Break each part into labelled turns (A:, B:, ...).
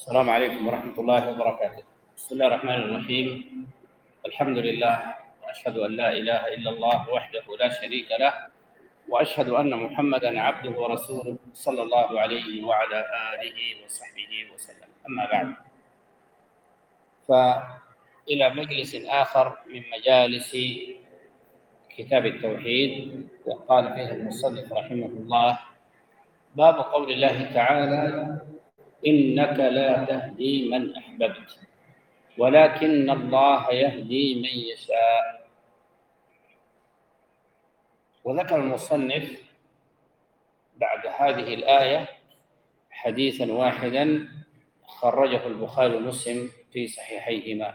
A: السلام عليكم ورحمة الله وبركاته. بسم الله الرحمن الرحيم. الحمد لله، وأشهد أن لا إله إلا الله وحده لا شريك له، وأشهد أن محمدًا عبده ورسوله صلى الله عليه وعلى آله وصحبه وسلم. أما بعد، فإلى مجلس آخر من مجالس كتاب التوحيد. وقال فيه المصنف رحمه الله: باب قول الله تعالى: إنك لا تهدي من أحببت ولكن الله يهدي من يشاء. وذكر المصنف بعد هذه الآية حديثا واحدا خرجه البخاري ومسلم في صحيحيهما.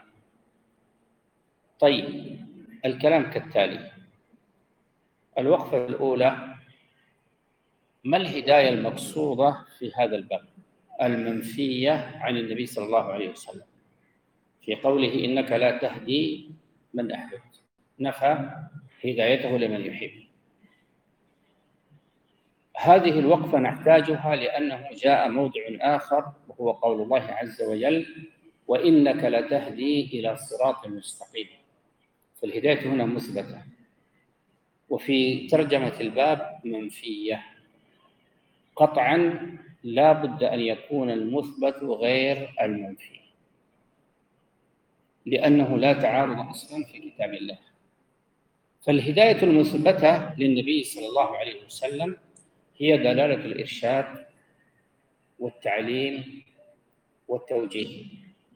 A: طيب، الكلام كالتالي: الوقفة الأولى: ما الهداية المقصودة في هذا الباب المنفية عن النبي صلى الله عليه وسلم في قوله إنك لا تهدي من أحببت؟ نفى هدايته لمن يحب. هذه الوقفة نحتاجها لأنه جاء موضع آخر وهو قول الله عز وجل: وإنك لتهدي إلى صراط مستقيم. فالهداية هنا مثبتة، وفي ترجمة الباب منفية قطعا. لا بد أن يكون المثبت غير المنفي، لأنه لا تعارض أصلا في كتاب الله. فالهداية المثبتة للنبي صلى الله عليه وسلم هي دلالة الإرشاد والتعليم والتوجيه،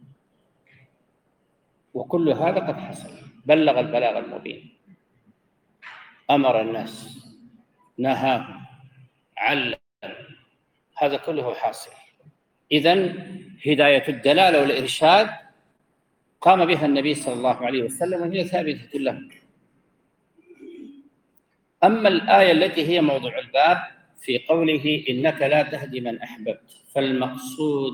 A: وكل هذا قد حصل. بلغ البلاغ المبين، أمر الناس، نهاهم، علم، هذا كله حاصل. إذن هداية الدلالة والإرشاد قام بها النبي صلى الله عليه وسلم وهي ثابتة له. أما الآية التي هي موضوع الباب في قوله إنك لا تهدي من أحببت، فالمقصود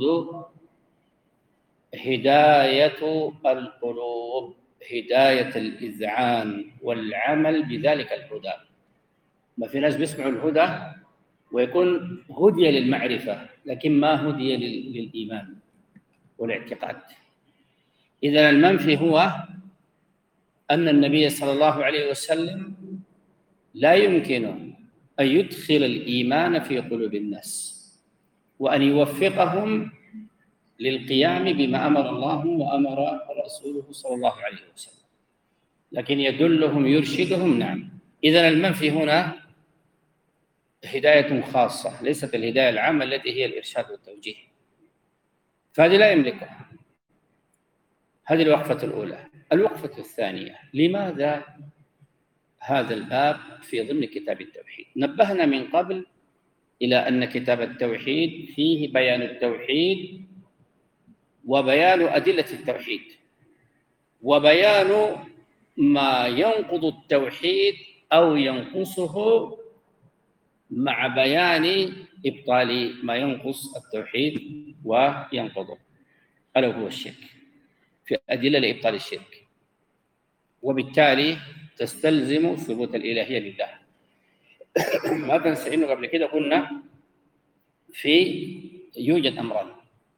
A: هداية القلوب، هداية الإذعان والعمل بذلك الهدى. ما في ناس بيسمعوا الهدى ويكون هدي للمعرفة لكن ما هدي للإيمان والاعتقاد. إذن المنفي هو أن النبي صلى الله عليه وسلم لا يمكن أن يدخل الإيمان في قلوب الناس وأن يوفقهم للقيام بما أمر الله وأمر رسوله صلى الله عليه وسلم، لكن يدلهم يرشدهم. نعم. إذن المنفي هنا هداية خاصة، ليست الهداية العامة التي هي الإرشاد والتوجيه، فهذه لا يملكها. هذه الوقفة الأولى. الوقفة الثانية: لماذا هذا الباب في ضمن كتاب التوحيد؟ نبهنا من قبل إلى أن كتاب التوحيد فيه بيان التوحيد وبيان أدلة التوحيد وبيان ما ينقض التوحيد أو ينقصه مع بيان إبطال ما ينقص التوحيد وينقضه، ألا هو الشرك، في أدلة لإبطال الشرك، وبالتالي تستلزم ثبوت الإلهية لله. ما تنسى إنه قبل كده قلنا يوجد أمران: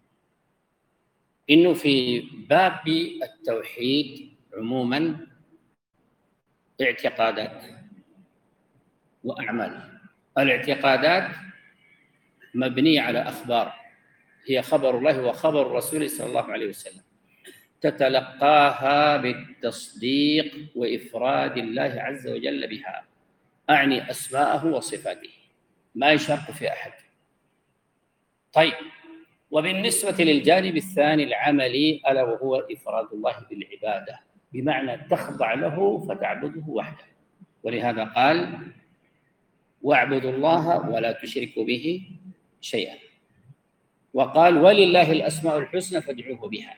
A: إنه في باب التوحيد عموما اعتقادات وأعمال. الاعتقادات مبنية على أخبار، هي خبر الله وخبر رسوله صلى الله عليه وسلم، تتلقاها بالتصديق وإفراد الله عز وجل بها، أعني أسماءه وصفاته، ما يشارك في أحد. طيب، وبالنسبة للجانب الثاني العملي ألا وهو إفراد الله بالعبادة، بمعنى تخضع له فتعبده وحده. ولهذا قال: واعبدوا الله ولا تشركوا به شيئا. وقال: ولله الأسماء الحسنى فادعوه بها.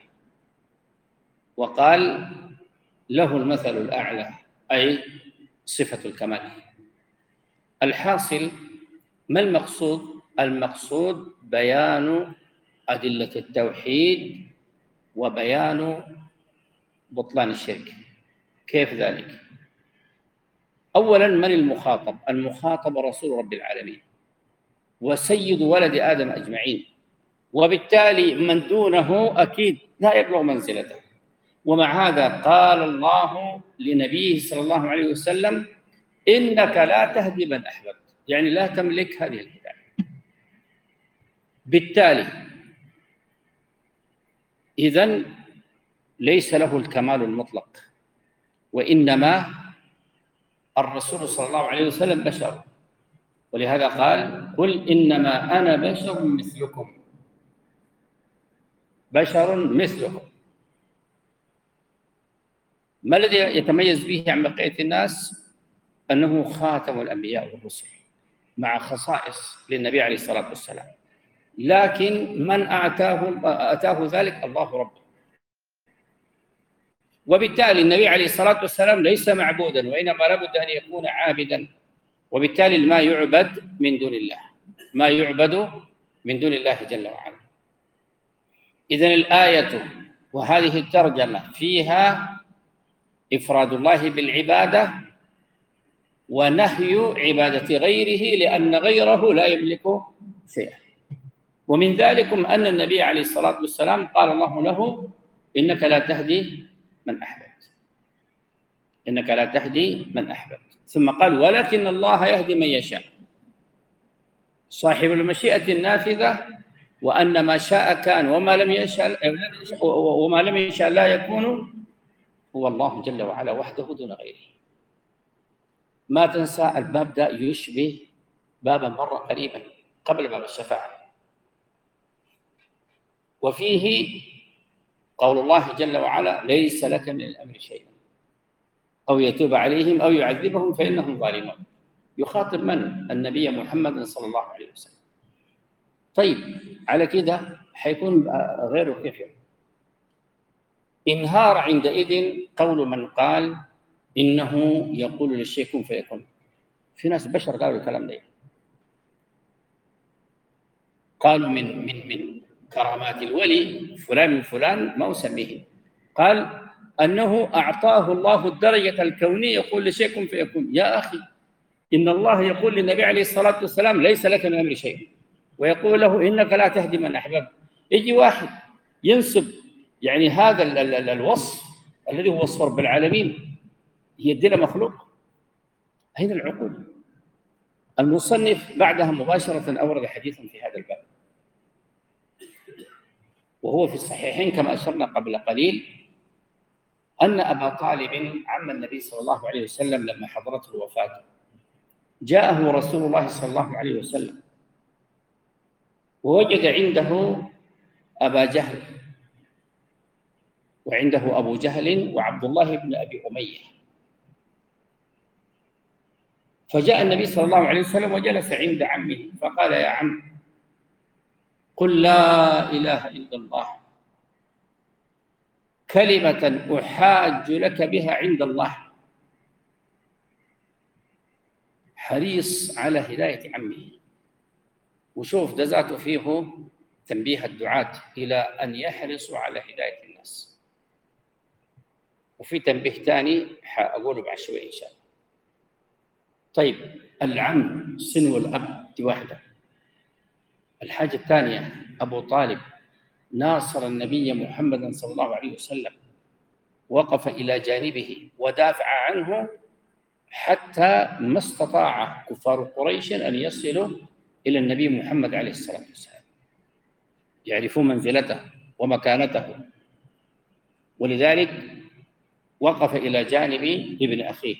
A: وقال: له المثل الأعلى، أي صفة الكمال. الحاصل ما المقصود؟ المقصود بيان أدلة التوحيد وبيان بطلان الشرك. كيف ذلك؟ أولاً، من المخاطب؟ المخاطب رسول رب العالمين وسيد ولد آدم أجمعين، وبالتالي من دونه أكيد لا يبلغ منزلته. ومع هذا قال الله لنبيه صلى الله عليه وسلم: إنك لا تهدي من أحببت، يعني لا تملك هذه الهداية. بالتالي إذن ليس له الكمال المطلق، وإنما الرسول صلى الله عليه وسلم بشر، ولهذا قال: قل إنما أنا بشر مثلكم، بشر مثلكم. ما الذي يتميز به عن بقية الناس؟ أنه خاتم الأنبياء والرسل مع خصائص للنبي عليه الصلاة والسلام، لكن من أتاه ذلك الله ربه. وبالتالي النبي عليه الصلاة والسلام ليس معبودا، وإنما لابد أن يكون عابدا، وبالتالي ما يعبد من دون الله، ما يعبد من دون الله جل وعلا. إذن الآية وهذه الترجمة فيها إفراد الله بالعبادة ونهي عبادة غيره، لأن غيره لا يملك شيئا. ومن ذلكم أن النبي عليه الصلاة والسلام قال الله له: إنك لا تهدي من أحببت، إنك لا تهدي من أحببت. ثم قال: ولكن الله يهدي من يشاء، صاحب المشيئة النافذة، وأن ما شاء كان وما لم يشاء لا يكون، هو الله جل وعلا وحده دون غيره. ما تنسى الباب ده يشبه بابا مر قريبا قبل باب الشفاعة، وفيه قول الله جل وعلا: ليس لك من الأمر شيء أو يتوب عليهم أو يعذبهم فإنهم ظالمون. يخاطب من؟ النبي محمد صلى الله عليه وسلم. طيب، على كده حيكون غيره كيف؟ انهار عندئذ قول من قال إنه يقول للشيء كن فيكون. في ناس بشر قالوا الكلام ده، قالوا من كرامات الولي فلان من فلان، ما أسميه، قال أنه أعطاه الله الدرجة الكونية، يقول لشيء كن فيكون. يا أخي، إن الله يقول للنبي عليه الصلاة والسلام: ليس لك من الأمر شيء، ويقول له: إنك لا تهدي من أحببت. يجي واحد ينسب يعني هذا الوصف الذي هو وصف رب العالمين يدينا مخلوق. أين العقول؟ المصنف بعدها مباشرة أورد حديثا في هذا الباب، وهو في الصحيحين كما أشرنا قبل قليل، أن أبا طالب عم النبي صلى الله عليه وسلم لما حضرته الوفاة جاءه رسول الله صلى الله عليه وسلم ووجد عنده أبا جهل، وعنده أبو جهل وعبد الله بن أبي أمية. فجاء النبي صلى الله عليه وسلم وجلس عند عمه فقال: يا عم، قل لا إله إلا الله، كلمة أحاج لك بها عند الله. حريص على هداية عمه. وشوف ده ذاته فيه تنبيه الدعاة إلى أن يحرصوا على هداية الناس. وفي تنبيه ثاني حأقوله بعد شوي إن شاء الله. طيب، العم سن والأب دي واحدة. الحاجة الثانية، أبو طالب ناصر النبي محمد صلى الله عليه وسلم، وقف إلى جانبه ودافع عنه حتى ما استطاع كفار قريش أن يصلوا إلى النبي محمد عليه الصلاة والسلام، يعرفون منزلته ومكانته، ولذلك وقف إلى جانب ابن أخيه.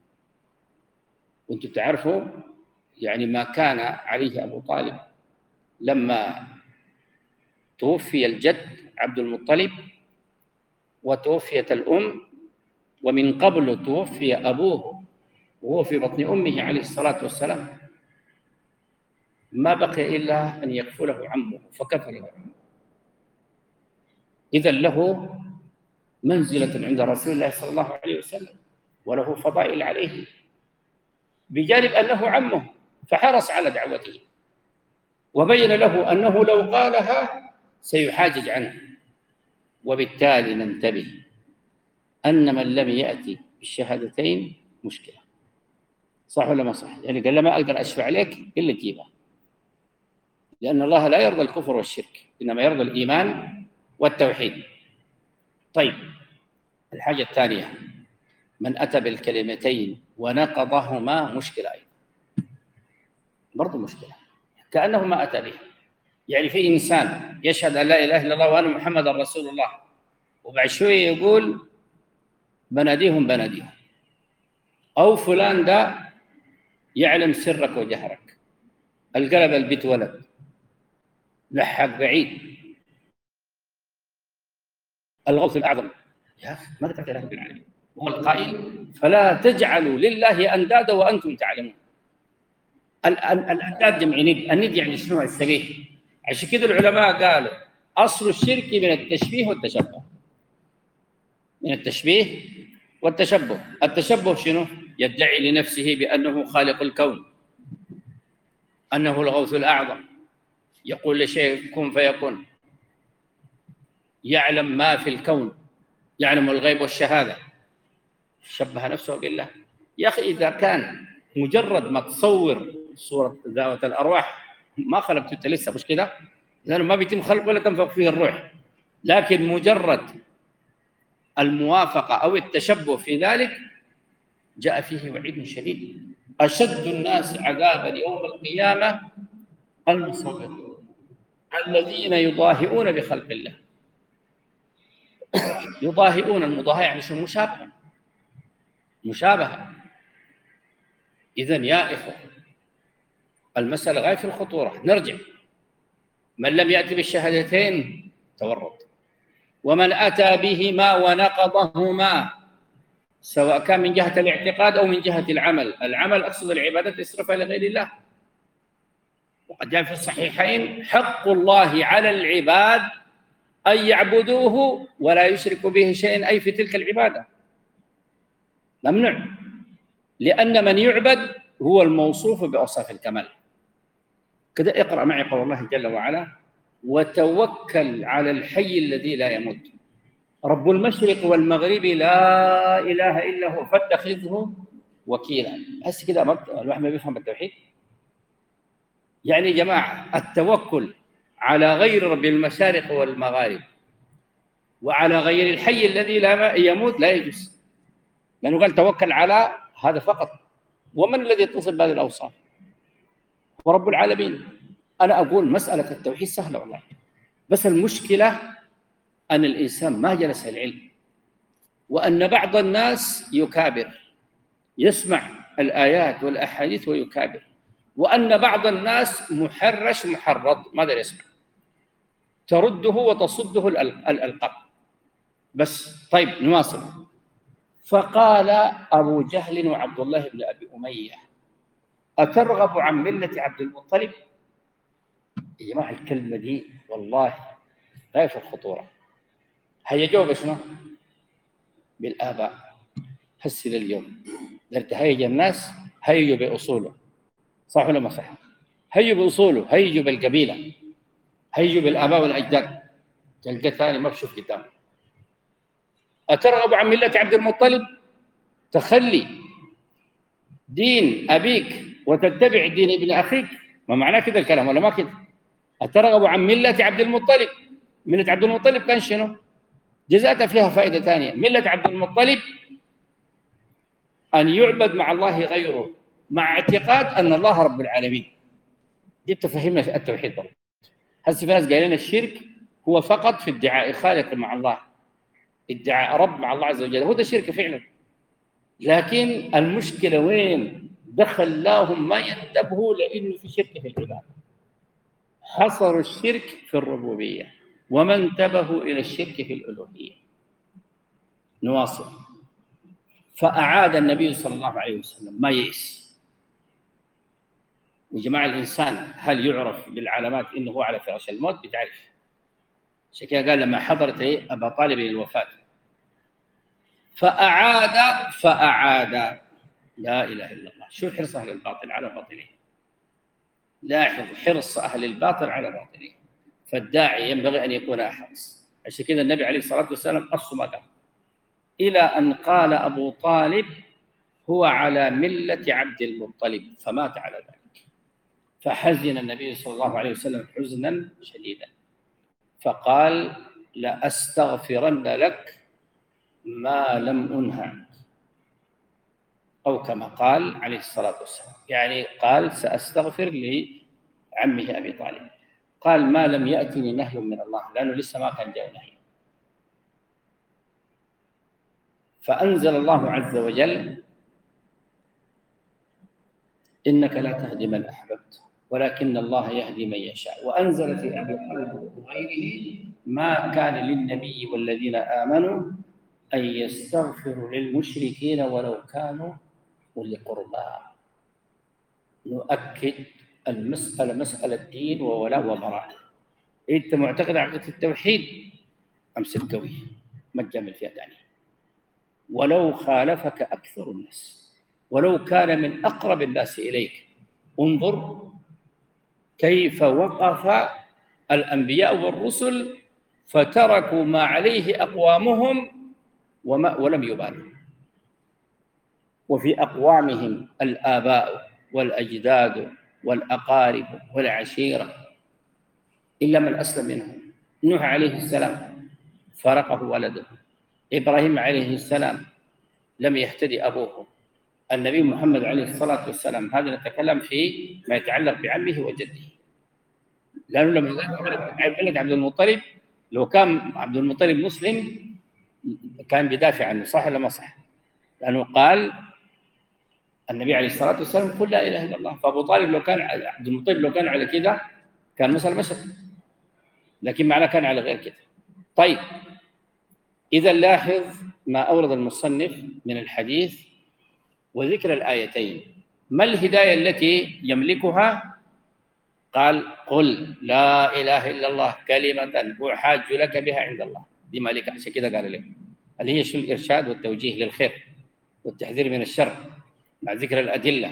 A: وأنتم تعرفوا يعني ما كان عليه أبو طالب لما توفي الجد عبد المطلب وتوفيت الأم، ومن قبل توفي أبوه وهو في بطن أمه عليه الصلاة والسلام، ما بقي إلا أن يكفله عمه فكفله عمه. إذن له منزلة عند رسول الله صلى الله عليه وسلم، وله فضائل عليه، بجانب أنه عمه فحرص على دعوته، وبين له أنه لو قالها سيحاجج عنه. وبالتالي ننتبه أن من لم يأتي بالشهادتين مشكلة. صح ولا ما صح؟ يعني قال له: ما أقدر أشفع عليك إلا تجيبها. لأن الله لا يرضى الكفر والشرك، إنما يرضى الإيمان والتوحيد. طيب، الحاجة الثانية، من أتى بالكلمتين ونقضهما مشكلة أيضا، برضو مشكلة، كأنه ما أتى به. يعني في إنسان يشهد أن لا إله إلا الله وأن محمد رسول الله، وبعد شوية يقول بناديهم، أو فلان ده يعلم سرك وجهرك، القلب البيت ولد، لحق بعيد، الغوث الأعظم. يا أخي ماذا تعرف رب العالمين؟ هو القائل فلا تجعلوا لله أندادا وأنتم تعلمون. الأنداد جمع ند، الند يعني شنو؟ الشبيه. عشان كده العلماء قالوا أصل الشرك من التشبيه والتشبه. من التشبيه والتشبه. التشبه شنو؟ يدعي لنفسه بأنه خالق الكون، أنه الغوث الأعظم، يقول لشيء كن فيكون، يعلم ما في الكون، يعلم الغيب والشهادة، شبه نفسه بالله. يا أخي إذا كان مجرد ما تصور صورة ذات الأرواح ما خلقت أنت لسه، مش كده؟ لأنه ما بيتم خلق ولا تنفخ فيه الروح، لكن مجرد الموافقة أو التشبه في ذلك جاء فيه وعيد شديد. أشد الناس عذابا يوم القيامة المصورون الذين يضاهئون بخلق الله. يضاهئون، المضاهاة يعني شو؟ مشابهة. إذن يا إخوة المسألة غاية في الخطورة. نرجع، من لم يأتي بالشهادتين تورط، ومن أتى بهما ونقضهما، سواء كان من جهة الاعتقاد أو من جهة العمل أقصد العبادات يصرفها لغير الله. وقد جاء في الصحيحين حق الله على العباد أن يعبدوه ولا يشركوا به شيئا، أي في تلك العبادة ممنوع، لأن من يعبد هو الموصوف بأوصاف الكمال. كده اقرأ معي قول الله جل وعلا وتوكل على الحي الذي لا يموت رب المشرق والمغرب لا إله إلا هو فاتخذه وكيلا. بس كده الواحد ما بيفهم التوحيد. يعني يا جماعة التوكل على غير رب المشارق والمغارب وعلى غير الحي الذي لا يموت لا يجوز، لأنه قال توكل على هذا فقط. ومن الذي يتصل بهذه الأوصاف؟ ورب العالمين. أنا أقول مسألة التوحيد سهلة والله، بس المشكلة أن الإنسان ما جلس العلم، وأن بعض الناس يكابر، يسمع الآيات والأحاديث ويكابر، وأن بعض الناس محرض ماذا يسمع، ترده وتصده الألقاب. بس طيب نواصل. فقال أبو جهل وعبد الله بن أبي أمية أترغب عن ملة عبد المطلب؟ يا جماعة الكلمة دي والله غاية في الخطورة. هيجوا شنو؟ بالآباء. هسه لليوم هيج الناس هيجوا بأصوله، صح ولا ما صح؟ هيجوا بأصوله، هيجوا بالقبيلة، هيجوا بالآباء والأجداد. تلقى ثاني ما بشوف قدامه. أترغب عن ملة عبد المطلب؟ تخلي دين أبيك وتتبع دين ابن أخيك، ما معناه كده الكلام ولا ما كده؟ أترغب عن ملة عبد المطلب؟ ملة عبد المطلب كان شنو؟ جزأتها فيها فائدة ثانية. ملة عبد المطلب أن يعبد مع الله غيره مع اعتقاد أن الله رب العالمين. دي تفهمنا التوحيد برضه. هسه في ناس قايلين الشرك هو فقط في ادعاء خالق مع الله، ادعاء رب مع الله عز وجل، هو ده الشرك فعلا. لكن المشكلة وين؟ خلاهم ما ينتبهوا لأنه في شرك في العبادة. حصروا الشرك في الربوبية وما انتبهوا إلى الشرك في الألوهية. نواصل. فأعاد النبي صلى الله عليه وسلم ما يئس. يا جماعة الإنسان هل يعرف بالعلامات إنه هو على فراش الموت؟ بتعرف. عشان كده قال لما حضرت أبا طالب للوفاة فأعاد لا إله إلا الله. شو حرص أهل الباطل على باطله؟ لاحظ حرص أهل الباطل على باطله. فالداعي ينبغي أن يكون أحرص. عشان كده النبي عليه الصلاة والسلام أصل ما قال، إلى أن قال أبو طالب هو على ملة عبد المطلب، فمات على ذلك. فحزن النبي صلى الله عليه وسلم حزنا شديدا، فقال: لأستغفرن لك ما لم أنه عنك، أو كما قال عليه الصلاة والسلام، يعني قال: سأستغفر لعمه أبي طالب. قال: ما لم يأتني نهي من الله، لأنه لسه ما كان جاء نهي. فأنزل الله عز وجل: إنك لا تهدي من أحببت ولكن الله يهدي من يشاء. وأنزل في أبي طالب وغيره: ما كان للنبي والذين آمنوا أن يستغفروا للمشركين ولو كانوا أولي قربى. نؤكد المسألة مسألة دين وولاء وبراء. أنت معتقد عقيدة التوحيد، أمسك قوي، ما تجامل فيها ثاني، ولو خالفك أكثر الناس، ولو كان من أقرب الناس إليك. انظر كيف وقف الأنبياء والرسل فتركوا ما عليه أقوامهم ولم يبالوا، وفي أقوامهم الآباء والأجداد والأقارب والعشيرة، إلا من أسلم منهم. نوح عليه السلام فارقه ولده، إبراهيم عليه السلام لم يهتدي أبوه، النبي محمد عليه الصلاة والسلام، هذا نتكلم في ما يتعلق بعمه وجده، لأنه لما ولد عبد المطلب، لو كان عبد المطلب مسلم كان بيدافع عنه، صح ولا ما صح؟ لأنه قال النبي عليه الصلاة والسلام: قل لا إله إلا الله. فأبو طالب لو كان عبد المطلب لو كان على كده كان مسلم، لكن معناه كان على غير كده. طيب، إذا لاحظ ما أورد المصنف من الحديث وذكر الآيتين. ما الهداية التي يملكها؟ قال: قل لا إله إلا الله كلمة أحاج لك بها عند الله. دي مالك، عشان كده قال لك اللي هي شو الإرشاد والتوجيه للخير والتحذير من الشر مع ذكر الأدلة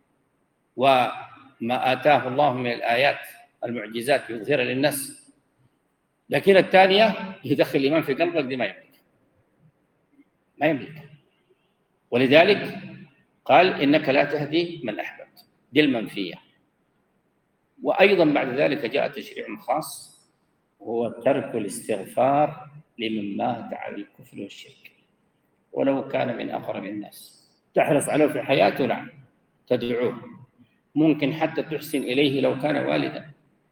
A: وما آتاه الله من الآيات المعجزات يظهرها للناس. لكن الثانية يدخل الإيمان في قلبك، دي ما يملك. ولذلك قال: إنك لا تهدي من أحببت، دي المنفية. وأيضا بعد ذلك جاء تشريع خاص، هو ترك الاستغفار لمن مات على الكفر والشرك ولو كان من أقرب الناس. تحرص عليه في حياته، نعم، تدعوه، ممكن حتى تحسن إليه لو كان والدا،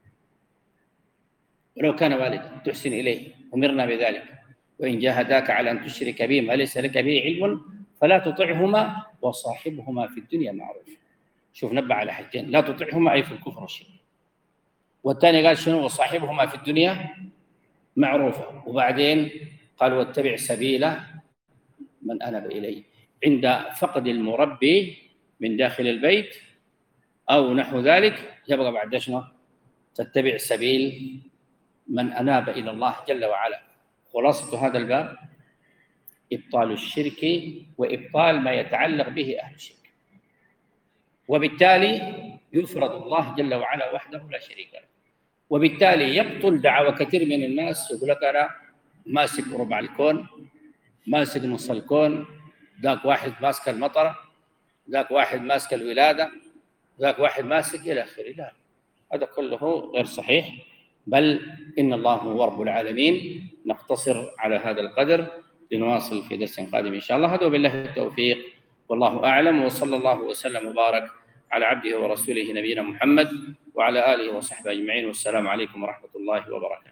A: ولو كان والدا تحسن إليه، أمرنا بذلك: وإن جاهداك على أن تشرك بي ما ليس لك به علم فلا تطعهما وصاحبهما في الدنيا معروف. شوف، نبه على حاجتين: لا تطعهما أي في الكفر والشرك، والثاني قال شنو؟ وصاحبهما في الدنيا معروفة. وبعدين قال: واتبع سبيل من أناب إليه. عند فقد المربي من داخل البيت أو نحو ذلك يبقى بعد شنو؟ تتبع سبيل من أناب إلى الله جل وعلا. خلاصة هذا الباب إبطال الشرك وإبطال ما يتعلق به أهل الشرك، وبالتالي يفرض الله جل وعلا وحده لا شريك له، وبالتالي يبطل دعوى كثير من الناس يقول لك أنا ماسك ربع الكون، ماسك نص الكون، ذاك واحد ماسك المطر، ذاك واحد ماسك الولادة، ذاك واحد ماسك إلى آخره. لا، هذا كله غير صحيح، بل إن الله هو رب العالمين. نقتصر على هذا القدر، لنواصل في درس قادم إن شاء الله. هذا وبالله التوفيق، والله أعلم، وصلى الله وسلم وبارك على عبده ورسوله نبينا محمد وعلى آله وصحبه أجمعين، والسلام عليكم ورحمة الله وبركاته.